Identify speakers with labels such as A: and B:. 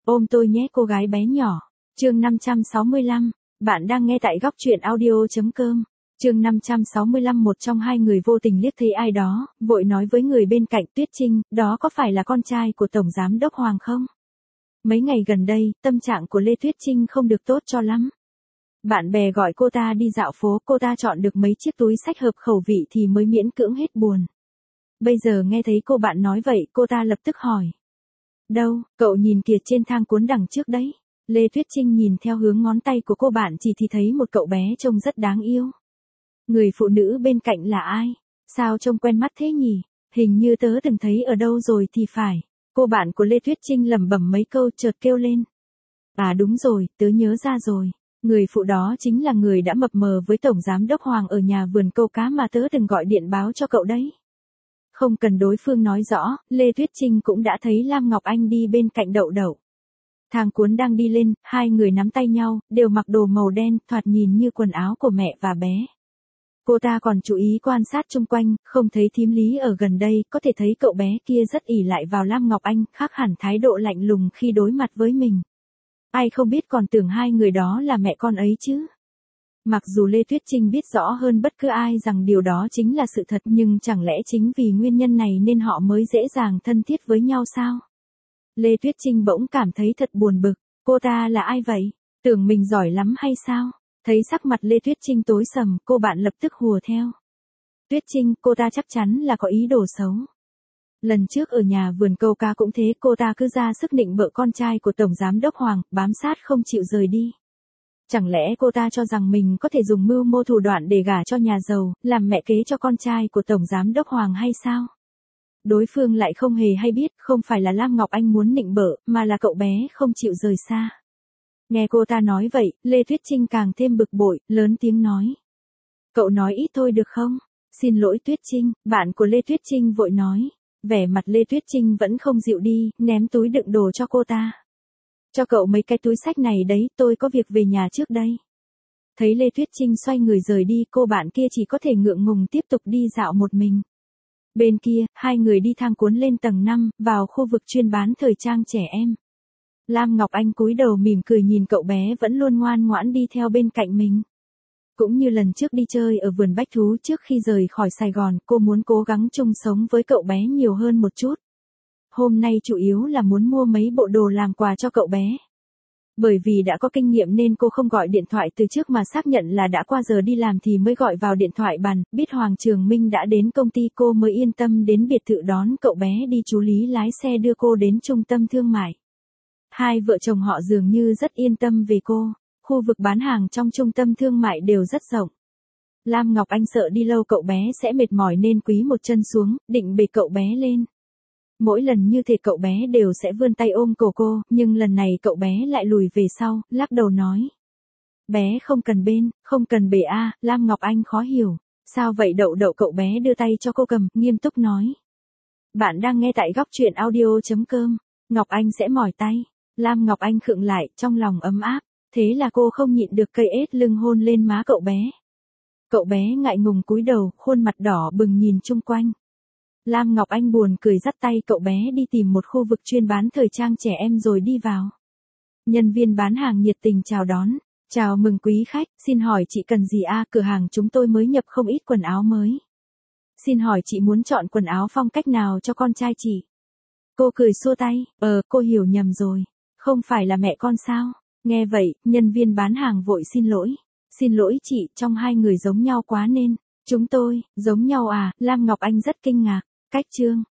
A: Ôm tôi nhé cô gái bé nhỏ. Chương 565. Bạn đang nghe tại góc truyện audio.com. Chương 565. Một trong hai người vô tình liếc thấy ai đó, vội nói với người bên cạnh: Tuyết Trinh, đó có phải là con trai của Tổng Giám đốc Hoàng không? Mấy ngày gần đây, tâm trạng của Lê Tuyết Trinh không được tốt cho lắm. Bạn bè gọi cô ta đi dạo phố, cô ta chọn được mấy chiếc túi xách hợp khẩu vị thì mới miễn cưỡng hết buồn. Bây giờ nghe thấy cô bạn nói vậy, cô ta lập tức hỏi: Đâu, cậu nhìn kìa, trên thang cuốn đằng trước đấy. Lê Tuyết Trinh nhìn theo hướng ngón tay của cô bạn chỉ thì thấy một cậu bé trông rất đáng yêu. Người phụ nữ bên cạnh là ai? Sao trông quen mắt thế nhỉ? Hình như tớ từng thấy ở đâu rồi thì phải. Cô bạn của Lê Tuyết Trinh lẩm bẩm mấy câu chợt kêu lên: À đúng rồi, tớ nhớ ra rồi. Người phụ đó chính là người đã mập mờ với Tổng Giám đốc Hoàng ở nhà vườn câu cá mà tớ từng gọi điện báo cho cậu đấy. Không cần đối phương nói rõ, Lê Tuyết Trinh cũng đã thấy Lam Ngọc Anh đi bên cạnh Đậu Đậu. Thang cuốn đang đi lên, hai người nắm tay nhau, đều mặc đồ màu đen, thoạt nhìn như quần áo của mẹ và bé. Cô ta còn chú ý quan sát chung quanh, không thấy thím Lý ở gần đây, có thể thấy cậu bé kia rất ỷ lại vào Lam Ngọc Anh, khác hẳn thái độ lạnh lùng khi đối mặt với mình. Ai không biết còn tưởng hai người đó là mẹ con ấy chứ. Mặc dù Lê Tuyết Trinh biết rõ hơn bất cứ ai rằng điều đó chính là sự thật, nhưng chẳng lẽ chính vì nguyên nhân này nên họ mới dễ dàng thân thiết với nhau sao? Lê Tuyết Trinh bỗng cảm thấy thật buồn bực. Cô ta là ai vậy? Tưởng mình giỏi lắm hay sao? Thấy sắc mặt Lê Tuyết Trinh tối sầm, cô bạn lập tức hùa theo: Tuyết Trinh, cô ta chắc chắn là có ý đồ xấu. Lần trước ở nhà vườn câu cá cũng thế, cô ta cứ ra sức nịnh bợ con trai của Tổng Giám đốc Hoàng, bám sát không chịu rời đi. Chẳng lẽ cô ta cho rằng mình có thể dùng mưu mô thủ đoạn để gả cho nhà giàu, làm mẹ kế cho con trai của Tổng Giám đốc Hoàng hay sao? Đối phương lại không hề hay biết, không phải là Lam Ngọc Anh muốn nịnh bợ, mà là cậu bé không chịu rời xa. Nghe cô ta nói vậy, Lê Tuyết Trinh càng thêm bực bội, lớn tiếng nói: Cậu nói ít thôi được không? Xin lỗi Tuyết Trinh, bạn của Lê Tuyết Trinh vội nói. Vẻ mặt Lê Tuyết Trinh vẫn không dịu đi, ném túi đựng đồ cho cô ta. Cho cậu mấy cái túi xách này đấy, tôi có việc về nhà trước đây. Thấy Lê Tuyết Trinh xoay người rời đi, cô bạn kia chỉ có thể ngượng ngùng tiếp tục đi dạo một mình. Bên kia, hai người đi thang cuốn lên tầng 5, vào khu vực chuyên bán thời trang trẻ em. Lam Ngọc Anh cúi đầu mỉm cười nhìn cậu bé vẫn luôn ngoan ngoãn đi theo bên cạnh mình. Cũng như lần trước đi chơi ở vườn bách thú trước khi rời khỏi Sài Gòn, cô muốn cố gắng chung sống với cậu bé nhiều hơn một chút. Hôm nay chủ yếu là muốn mua mấy bộ đồ làm quà cho cậu bé. Bởi vì đã có kinh nghiệm nên cô không gọi điện thoại từ trước mà xác nhận là đã qua giờ đi làm thì mới gọi vào điện thoại bàn, biết Hoàng Trường Minh đã đến công ty cô mới yên tâm đến biệt thự đón cậu bé đi. Chú Lý lái xe đưa cô đến trung tâm thương mại. Hai vợ chồng họ dường như rất yên tâm về cô, khu vực bán hàng trong trung tâm thương mại đều rất rộng. Lam Ngọc Anh sợ đi lâu cậu bé sẽ mệt mỏi nên cúi một chân xuống, định bế cậu bé lên. Mỗi lần như thế cậu bé đều sẽ vươn tay ôm cổ cô, nhưng lần này cậu bé lại lùi về sau, lắc đầu nói: Bé không cần bên, không cần bế a. Lam Ngọc Anh khó hiểu. Sao vậy Đậu Đậu? Cậu bé đưa tay cho cô cầm, nghiêm túc nói: Bạn đang nghe tại góc truyện audio.com. Ngọc Anh sẽ mỏi tay. Lam Ngọc Anh khựng lại, trong lòng ấm áp. Thế là cô không nhịn được cây ết lưng hôn lên má cậu bé. Cậu bé ngại ngùng cúi đầu, khuôn mặt đỏ bừng nhìn chung quanh. Lam Ngọc Anh buồn cười dắt tay cậu bé đi tìm một khu vực chuyên bán thời trang trẻ em rồi đi vào. Nhân viên bán hàng nhiệt tình chào đón. Chào mừng quý khách, xin hỏi chị cần gì a? Cửa hàng chúng tôi mới nhập không ít quần áo mới. Xin hỏi chị muốn chọn quần áo phong cách nào cho con trai chị? Cô cười xua tay, cô hiểu nhầm rồi. Không phải là mẹ con sao? Nghe vậy, nhân viên bán hàng vội xin lỗi. Xin lỗi chị, trong hai người giống nhau quá nên. Chúng tôi, giống nhau à? Lam Ngọc Anh rất kinh ngạc. Cách chương.